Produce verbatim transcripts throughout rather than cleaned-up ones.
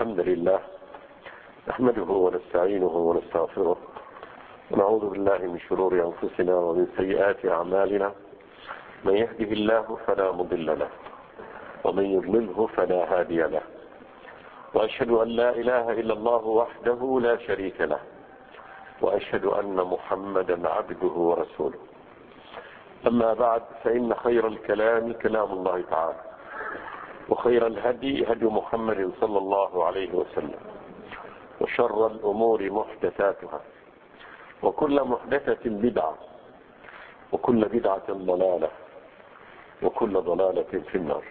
الحمد لله نحمده ونستعينه ونستغفره ونعوذ بالله من شرور أنفسنا ومن سيئات أعمالنا. من يهده الله فلا مضل له ومن يضلله فلا هادي له، وأشهد أن لا إله إلا الله وحده لا شريك له، وأشهد أن محمدا عبده ورسوله. أما بعد، فإن خير الكلام كلام الله تعالى، وخير الهدي هدي محمد صلى الله عليه وسلم، وشر الأمور محدثاتها، وكل محدثة بدعة، وكل بدعة ضلالة، وكل ضلالة في النار.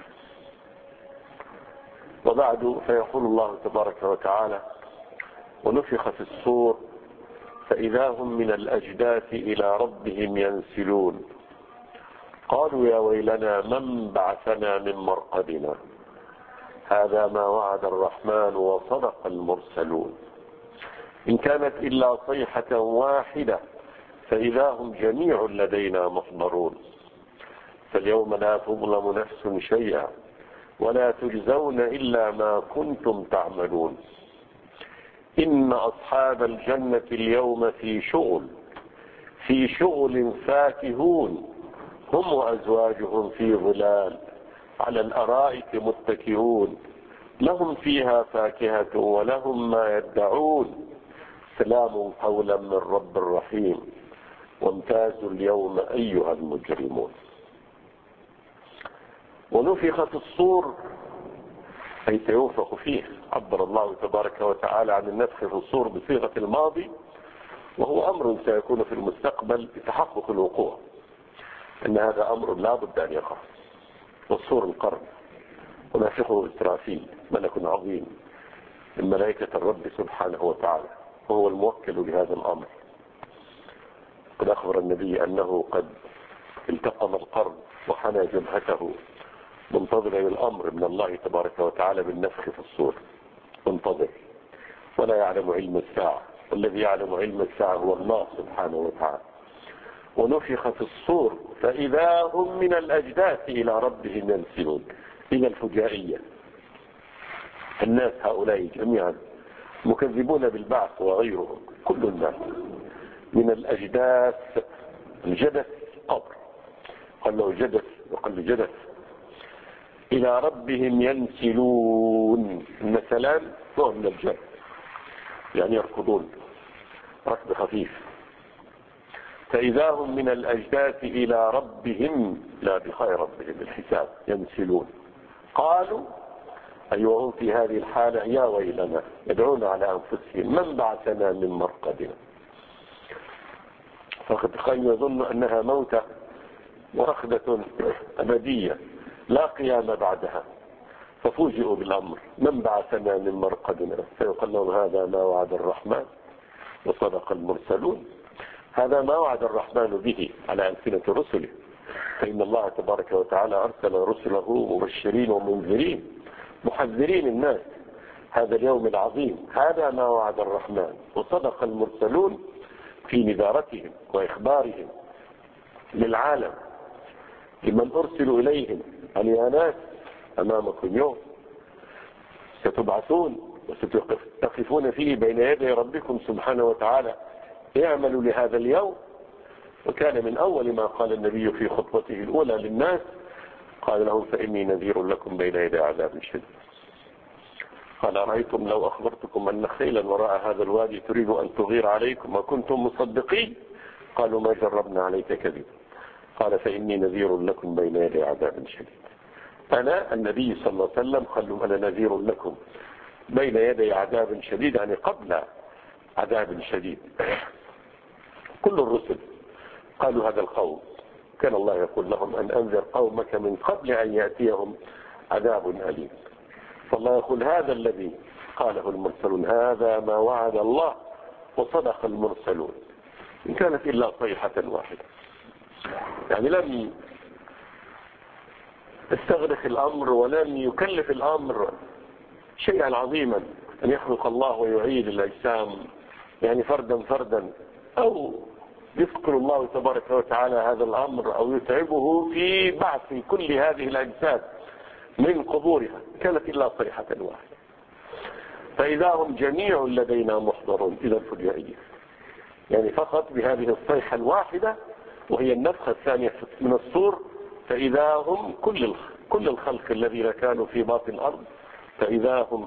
وبعد، فيقول الله تبارك وتعالى: ونفخ في الصور فإذا هم من الأجداث إلى ربهم ينسلون قالوا يا ويلنا من بعثنا من مرقدنا هذا ما وعد الرحمن وصدق المرسلون إن كانت إلا صيحة واحدة فإذا هم جميع لدينا محضرون فاليوم لا تظلم نفس شيئا ولا تجزون إلا ما كنتم تعملون إن أصحاب الجنة اليوم في شغل في شغل فاكهون هم وأزواجهم في ظلال على الأرائك متكئون لهم فيها فاكهة ولهم ما يدعون سلام قولا من رب رحيم وامتازوا اليوم أيها المجرمون. ونفخ في الصور أي سينفخ فيه. عبر الله تبارك وتعالى عن النفخ في الصور بصيغة الماضي، وهو أمر سيكون في المستقبل بتحقق الوقوع، أن هذا أمر لا بد أن يقع. والصور القرن ونافخه إسرافيل ملك عظيم من ملائكة الرب سبحانه وتعالى، وهو الموكل بهذا الأمر. قد أخبر النبي أنه قد التقم القرن وحنى جبهته منتظر الأمر من الله تبارك وتعالى بالنفخ في الصور، منتظر، ولا يعلم علم الساعة، والذي يعلم علم الساعة هو الله سبحانه وتعالى. ونفخ في الصور فإذا هم من الأجداث إلى ربهم ينسلون. إلى الفجائية، الناس هؤلاء جميعا مكذبون بالبعث وغيرهم، كل الناس من الأجداث. الجدث قبر، قال له جدث وقال له جدث. إلى ربهم ينسلون، النسلان نوع من الجد، يعني يركضون ركض خفيف. فإذا هم من الأجداث إلى ربهم، لا بخير ربهم الحساب، ينسلون. قالوا أي وهم في هذه الحالة يا ويلنا، يدعون على أنفسهم من بعثنا من مرقدنا. فقد كانوا يظن أنها موتة ورخدة أبدية لا قيام بعدها، ففوجئوا بالأمر من بعثنا من مرقدنا. فيقال لهم هذا ما وعد الرحمن وصدق المرسلون. هذا ما وعد الرحمن به على ألسنة رسله، فإن الله تبارك وتعالى أرسل رسله مبشرين ومنذرين محذرين الناس هذا اليوم العظيم. هذا ما وعد الرحمن وصدق المرسلون في نذارتهم وإخبارهم للعالم لمن أرسلوا إليهم أن يا ناس أمامكم يوم ستبعثون وستقفون فيه بين يدي ربكم سبحانه وتعالى، اعملوا لهذا اليوم. وكان من أول ما قال النبي في خطبته الأولى للناس قال لهم فإني نذير لكم بين يدي عذاب شديد. قال أرأيتم لو أخبرتكم أن خيلا وراء هذا الوادي تريد أن تغير عليكم وكنتم مصدقين؟ قالوا ما جربنا عليك كذب. قال فإني نذير لكم بين يدي عذاب شديد. أنا النبي صلى الله عليه وسلم قال لهم أنا نذير لكم بين يدي عذاب شديد، يعني قبل عذاب شديد. كل الرسل قالوا هذا القول، كان الله يقول لهم أن أنذر قومك من قبل أن يأتيهم عذاب أليم. فالله يقول هذا الذي قاله المرسلون، هذا ما وعد الله وصدق المرسلون إن كانت إلا صيحة واحدة. يعني لم استغرق الأمر ولم يكلف الأمر شيئا عظيما أن يخلق الله ويعيد الأجسام يعني فردا فردا، أو يذكر الله تبارك وتعالى هذا الأمر أو يتعبه في بعث كل هذه الأجساد من قبورها. كانت إلا صيحة واحدة. فإذا هم جميع لدينا محضرون. إذا فجائية، يعني فقط بهذه الصيحة الواحدة وهي النفخة الثانية من الصور، فإذا هم كل كل الخلق الذين كانوا في باطن الأرض، فإذا هم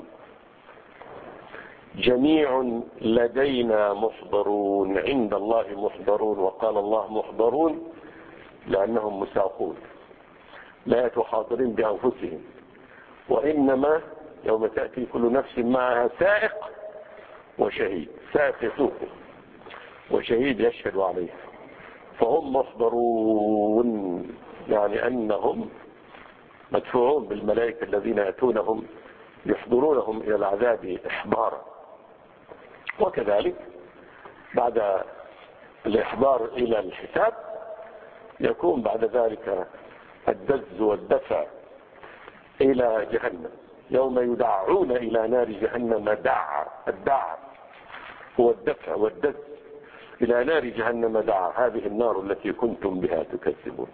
جميع لدينا محضرون. عند الله محضرون، وقال الله محضرون لأنهم مساقون لا يتحاضرين بأنفسهم، وإنما يوم تأتي كل نفس معها سائق وشهيد، سائق يسوقه وشهيد يشهد عليه، فهم محضرون، يعني أنهم مدفوعون بالملائكة الذين يأتونهم يحضرونهم إلى العذاب إحضارا. وكذلك بعد الإحضار إلى الحساب يكون بعد ذلك الدز والدفع إلى جهنم، يوم يدعون إلى نار جهنم دعا. الدعا هو الدفع والدز إلى نار جهنم دعا، هذه النار التي كنتم بها تكذبون.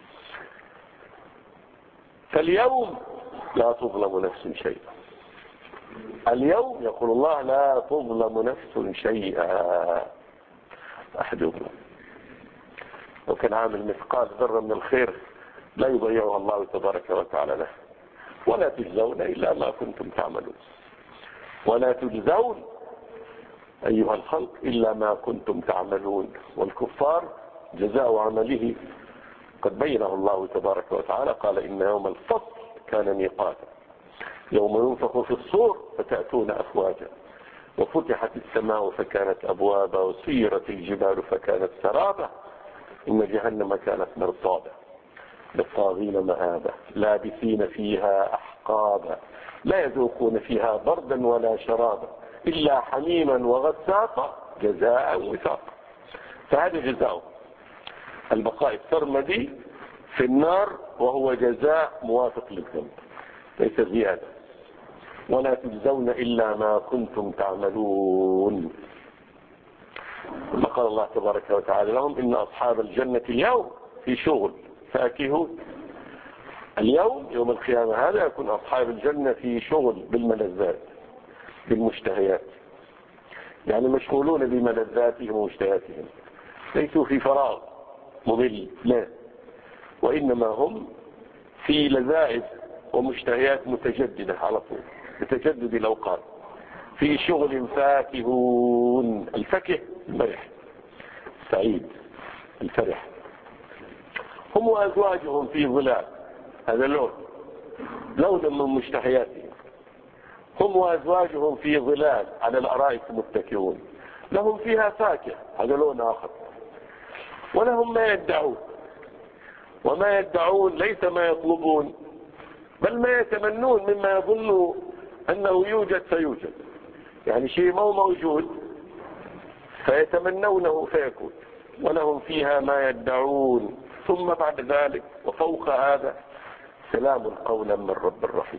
فاليوم لا تظلم نفس شيئا. اليوم يقول الله لا تظلم نفس شيئا، أحد يظلم. لو كان عامل مثقال ذرة من الخير لا يضيعها الله تبارك وتعالى له. ولا تجزون إلا ما كنتم تعملون، ولا تجزون أيها الخلق إلا ما كنتم تعملون. والكفار جزاء عمله قد بينه الله تبارك وتعالى، قال إن يوم الفصل كان ميقاتا، يوم ينفخ في الصور فتأتون أفواجا، وفتحت السماء فكانت أبوابا، وسيرت الجبال فكانت سرابا، إن جهنم كانت مرصادا للطاغين مآبا، لابثين فيها أحقابا، لا يذوقون فيها بردا ولا شرابا إلا حميما وغساقا جزاء وفاقا. فهذا جزاؤه البقاء السرمدي في النار، وهو جزاء موافق للذنب ليس زيادة. ولا تجزون إلا ما كنتم تعملون. ثم قال الله تبارك وتعالى لهم إن أصحاب الجنة اليوم في شغل فاكهون. اليوم يوم القيامة هذا يكون أصحاب الجنة في شغل بالملذات بالمشتهيات، يعني مشغولون بملذاتهم ومشتهياتهم، ليسوا في فراغ ممل، لا، وإنما هم في لذائذ ومشتهيات متجددة على طول بتجدد الأوقات، في شغل فاكهون. الفكه المرح، سعيد الفرح. هم وأزواجهم في ظلال، هذا لون لون من مشتهياتهم. هم وأزواجهم في ظلال على الأرائك متكئون، لهم فيها فاكهة، هذا لون آخر. ولهم ما يدعون، وما يدعون ليس ما يطلبون، بل ما يتمنون مما يظنوا أنه يوجد فيوجد، يعني شيء مو موجود فيتمنونه فيكون. ولهم فيها ما يدعون، ثم بعد ذلك وفوق هذا سلام قولا من رب الرحيم.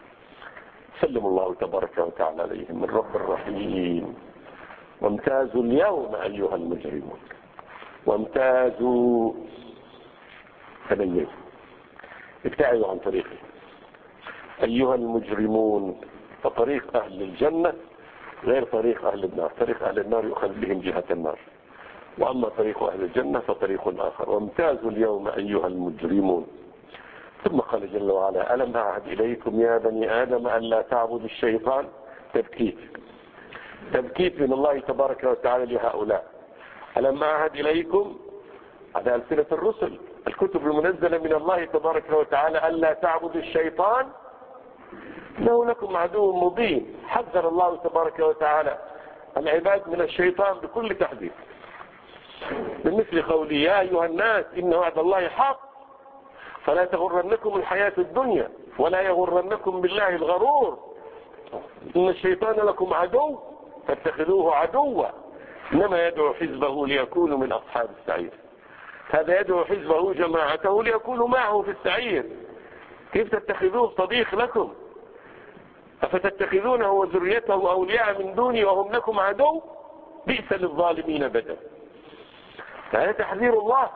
سلم الله تبارك وتعالى عليهم من رب الرحيم. وامتازوا اليوم أيها المجرمون، وامتازوا تميزوا، ابتعدوا عن طريقه أيها المجرمون. فطريق أهل الجنة غير طريق أهل النار، طريق أهل النار يؤخذ بهم جهة النار، وأما طريق أهل الجنة فطريق آخر. وامتازوا اليوم أيها المجرمون. ثم قال جل وعلا ألم أعهد إليكم يا بني آدم أن لا تعبدوا الشيطان. تبكيت تبكيت من الله تبارك وتعالى لهؤلاء. ألم أعهد إليكم على ألسنة الرسل الكتب المنزلة من الله تبارك وتعالى أن لا تعبدوا الشيطان إنه لكم عدو مبين. حذر الله تبارك وتعالى العباد من الشيطان بكل تحذير، من مثل قوله يا أيها الناس إن وعد الله حق فلا تغرنكم الحياة الدنيا ولا يغرنكم بالله الغرور إن الشيطان لكم عدو فاتخذوه عدوا إنما يدعو حزبه ليكونوا من أصحاب السعير. هذا يدعو حزبه جماعته ليكونوا معه في السعير. كيف تتخذوه صديق لكم؟ أفتتخذونه وذريته أولياء من دوني وهم لكم عدو؟ بئس للظالمين بدلا. هذا تحذير الله.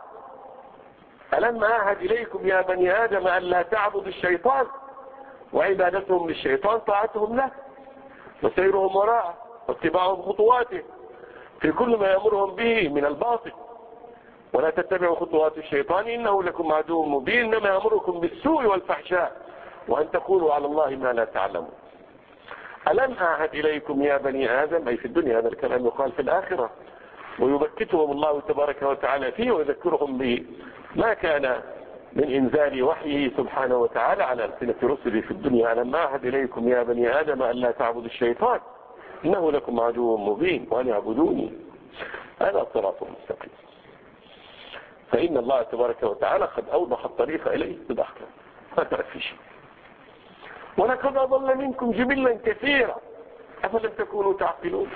ألم أعهد إليكم يا بني آدم أن لا تعبدوا الشيطان، وعبادتهم للشيطان طاعتهم له. وسيرهم وراءه واتباعهم خطواته في كل ما يأمرهم به من الباطل. ولا تتبعوا خطوات الشيطان إنه لكم عدو مبين، إنما يأمركم بالسوء والفحشاء وأن تقولوا على الله ما لا تعلمون. ألم أعهد إليكم يا بني آدم، أي في الدنيا، هذا الكلام يقال في الآخرة، ويبكتهم الله تبارك وتعالى فيه ويذكرهم به ما كان من إنزال وحيه سبحانه وتعالى على ألسنة رسله في الدنيا. ألم أعهد إليكم يا بني آدم ألا تعبدوا الشيطان إنه لكم عدو مبين وأن اعبدوني هذا صراط مستقيم. فإن الله تبارك وتعالى قد أوضح الطريق إليه بضحكة ما ترك في شيء. ولقد أضل منكم جبلا كثيرا أفلم تكونوا تعقلون.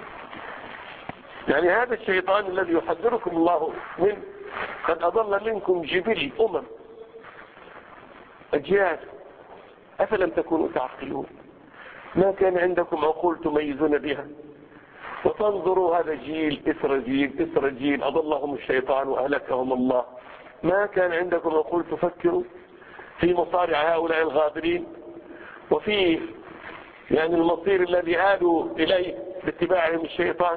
يعني هذا الشيطان الذي يحذركم الله منه قد أضل منكم جبل أمم أجيال أفلم تكونوا تعقلون. ما كان عندكم عقول تميزون بها، وتنظروا هذا جيل إثر جيل إثر جيل أضلهم الشيطان وأهلكهم الله. ما كان عندكم عقول تفكروا في مصارع هؤلاء الغابرين وفي يعني المصير الذي آلوا إليه باتباعهم الشيطان.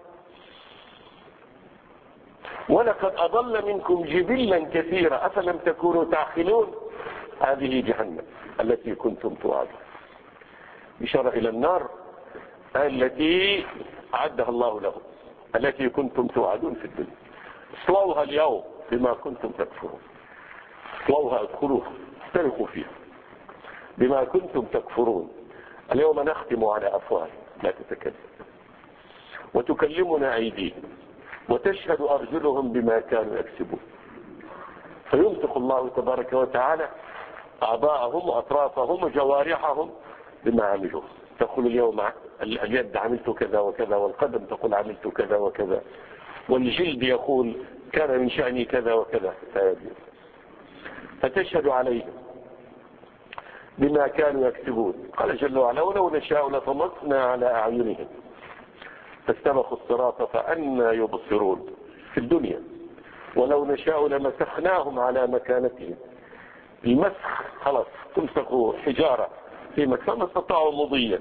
ولقد أضل منكم جبلا كثيرا أفلم تكونوا تعقلون. هذه جهنم التي كنتم توعدون، إشارة إلى النار التي أعدها الله لهم التي كنتم توعدون في الدنيا. اصلوها اليوم بما كنتم تكفرون. اصلوها، ادخلوها، اخترقوا فيها بما كنتم تكفرون. اليوم نختم على أفواههم لا تتكلم وتكلمنا أيديهم وتشهد أرجلهم بما كانوا يكسبون. فينطق الله تبارك وتعالى أعضاءهم وأطرافهم وجوارحهم بما عملوا. تقول اليوم اليد عملت كذا وكذا، والقدم تقول عملت كذا وكذا، والجلد يقول كان من شأني كذا وكذا. فتشهد عليهم بما كانوا يكسبون. قال جل وعلا ولو نشاء لطمسنا على أعينهم فاستبقوا الصراط فأنى يبصرون في الدنيا. ولو نشاء لمسخناهم على مكانتهم. المسخ خلاص تمسكوا حجارة في مكان ما استطاعوا مضيا.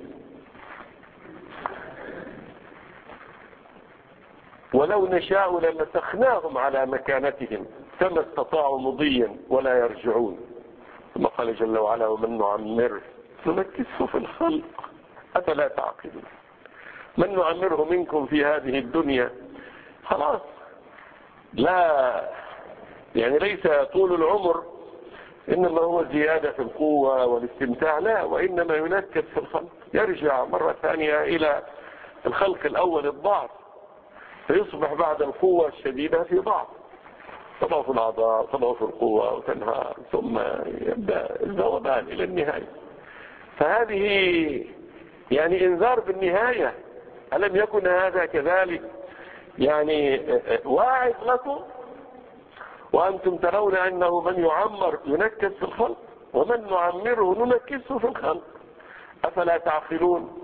ولو نشاء لمسخناهم على مكانتهم فما استطاعوا مضيا ولا يرجعون. ثم قال جل وعلا ومن نعمره نمكسه في الخلق أفلا تعقلون. من نعمره منكم في هذه الدنيا خلاص لا، يعني ليس طول العمر إنما هو زيادة في القوة والاستمتاع، لا، وإنما ينكس في الخلق، يرجع مرة ثانية إلى الخلق الأول الضعف، فيصبح بعد القوة الشديدة في ضعف، تضعف الأعضاء تضعف القوة وتنهار، ثم يبدأ الذوبان إلى النهاية. فهذه يعني إنذار بالنهاية. ألم يكن هذا كذلك؟ يعني واعظ لكم وأنتم ترون أنه من يعمر ينكس في الخلق ومن نعمره ننكسه في الخلق أفلا تعقلون.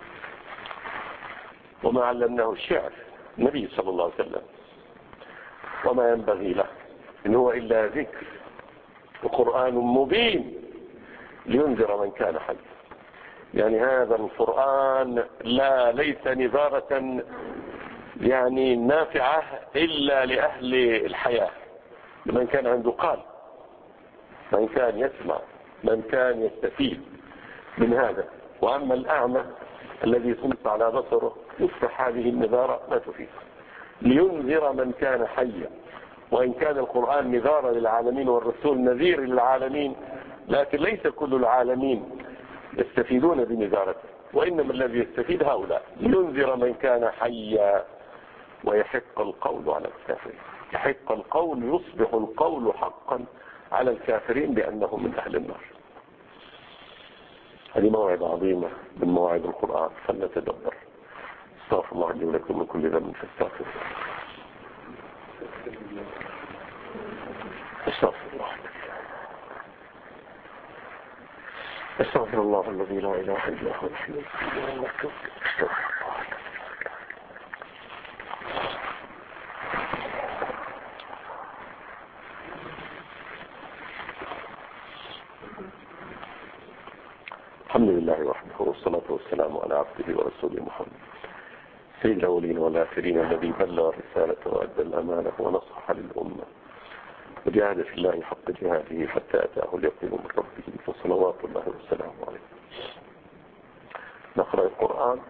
وما علمناه الشعر النبي صلى الله عليه وسلم وما ينبغي له إن هو إلا ذكر وقرآن مبين لينذر من كان حيا. يعني هذا القرآن لا ليس نذارة يعني نافعة إلا لأهل الحياة، لمن كان عنده قلب، من كان يسمع، من كان يستفيد من هذا. وأما الأعمى الذي صمت على بصره يصبح هذه النذارة لا تفيد. لينذر من كان حيا. وإن كان القرآن نذارا للعالمين والرسول نذير للعالمين، لكن ليس كل العالمين يستفيدون بنذارته، وإنما الذي يستفيد هؤلاء. لينذر من كان حيا ويحق القول على الكافرين. يحق القول، يصبح القول حقا على الكافرين بأنهم من أهل النار. هذه موعظة عظيمة من مواعظ القرآن، فلنتدبر. استغفر الله لي ولكم من كل ذنب فاستغفروه. استغفر الله استغفر الله الذي لا اله الا هو الحي القيوم. استغفر الله. الحمد لله وحده والصلاة والسلام على عبده ورسوله محمد سيد الأولين والآخرين الذي بلغ الرسالة وأدى الأمانة ونصح للأمة وجاهد في الله حق جهاده حتى أتاه اليقين من ربه فصلوات الله والسلام عليه. نقرأ القرآن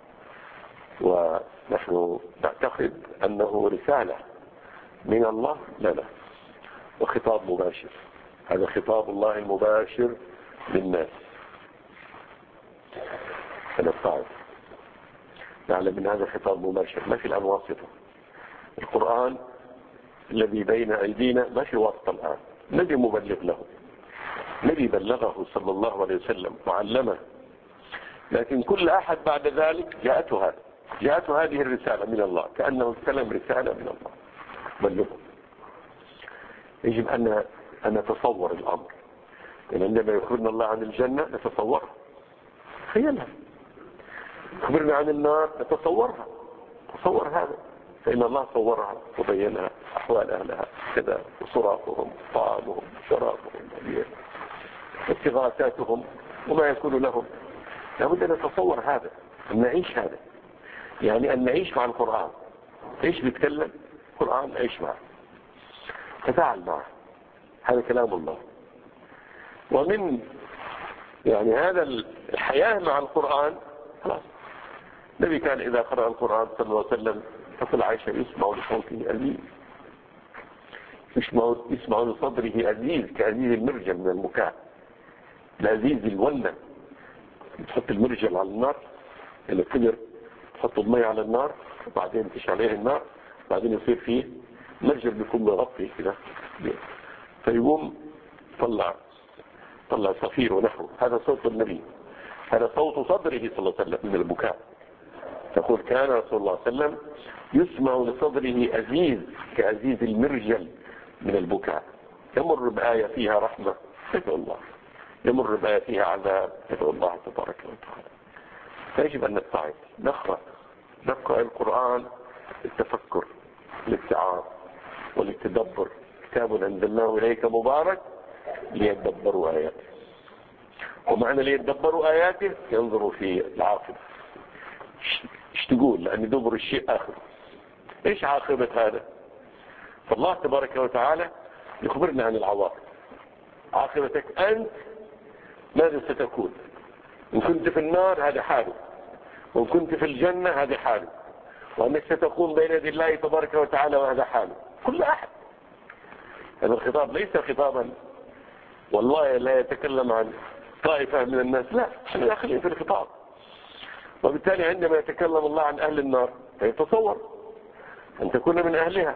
ونحن نعتقد أنه رسالة من الله لنا وخطاب مباشر. هذا خطاب الله المباشر للناس. فنستعد نعلم من هذا خطاب مباشر ما في الآن واسطة. القرآن الذي بين أيدينا ما في واسطة الآن. الذي مبلغ له الذي بلغه صلى الله عليه وسلم وعلمه، لكن كل أحد بعد ذلك جاءته هذا جاءته هذه الرسالة من الله كأنه استلم رسالة من الله بلغه. يجب أن أن نتصور الأمر. يعني عندما يخبرنا الله عن الجنة نتصورها خيالها، يخبرنا عن النار نتصورها تصور هذا، فإن الله صورها وبينها أحوال أهلها كذا وصراطهم طعامهم شرابهم استغاثاتهم وما يكون لهم. لابد أن نتصور هذا، أن نعيش هذا، يعني أن نعيش مع القرآن. إيش بيتكلم القرآن نعيش معه، تفاعل معه. هذا كلام الله. ومن يعني هذا الحياة مع القرآن خلاص. النبي كان إذا قرأ القرآن صلى الله عليه وسلم تقول عائشة يسمع لصوته أزيز، يسمع, يسمع لصدره أزيز كأزيز المرجل من البكاء. الأزيز الولة تحط المرجل على النار اللي كبر، تحط المية على النار وبعدين تشعل عليه النار، بعدين يصير فيه مرجل بيكون مغطي كده فيقوم طلع طلع صفير ونحو. هذا صوت النبي، هذا صوت صدره صلى الله عليه وسلم من البكاء. تقول كان رسول الله صلى الله عليه وسلم يسمع لصدره أزيز كأزيز المرجل من البكاء. يمر بآية فيها رحمة يدعو الله، يمر بآية فيها عذاب يدعو الله تبارك وتعالى. فيجب أن نستعد نقرأ نقرأ القرآن للتفكر للاتعاظ وللتدبر. كتاب أنزلناه إليك مبارك ليتدبروا آياته. ومعنى ليتدبروا آياته ينظروا في العاقبة. ايش تقول؟ لأن دبر الشيء آخر. ايش عاقبة هذا؟ فالله تبارك وتعالى يخبرنا عن العواقب. عاقبتك أنت ماذا ستكون؟ إن كنت في النار هذا حاله، وإن كنت في الجنة هذا حاله، وأنك ستكون بين يدي الله تبارك وتعالى وهذا حاله. كل أحد. هذا الخطاب ليس خطابا والله لا يتكلم عن طائفة من الناس، لا، احنا داخلين في الخطاب. وبالتالي عندما يتكلم الله عن أهل النار فيتصور أن تكون من أهلها.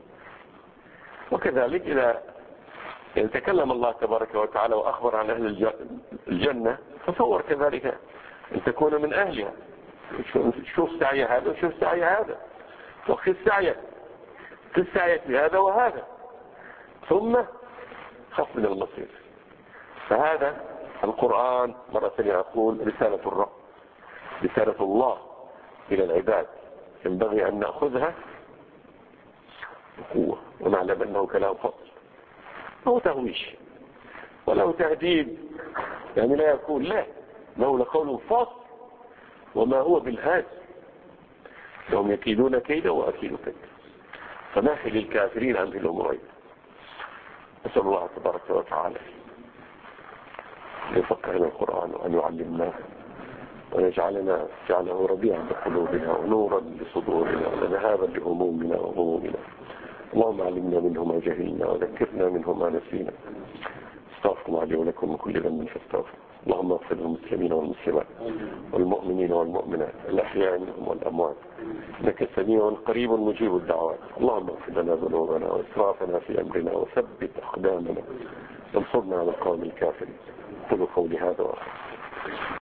وكذلك إذا يتكلم الله تبارك وتعالى وأخبر عن أهل الجنة تصور كذلك أن تكون من أهلها. شوف سعي هذا وشوف سعي هذا، وخذ سعيك خذ سعيك بهذا وهذا، ثم خف من المصير. فهذا القرآن مرة ثانية أقول رسالة الرب، رسالة الله إلى العباد، ينبغي أن نأخذها بقوة ونعلم أنه كلام فصل، هو تهويش وله تهديد، يعني لا يكون لا له لقول فصل وما هو بالهاز. هم يكيدون كيدا وأكيد كيدا فماحل للكافرين عن الأمرين. أسأل الله تبارك وتعالى أن يفقهنا القرآن وأن يعلمناه ويجعلنا جعله ربيعا بقلوبنا ونورا لصدورنا وذهابا لهمومنا وغمومنا. اللهم علمنا منه ما جهلنا وذكرنا منه ما نسينا. استغفر الله لي ولكم من كل ذنب فاستغفر. اللهم اغفر للمسلمين والمسلمات والمؤمنين والمؤمنات الأحياء منهم والأموات إنك سميع قريب مجيب الدعوات. اللهم اغفر لنا ذنوبنا وإسرافنا في أمرنا وثبت أقدامنا وانصرنا على القوم الكافرين. قولوا قولي هذا وآخر.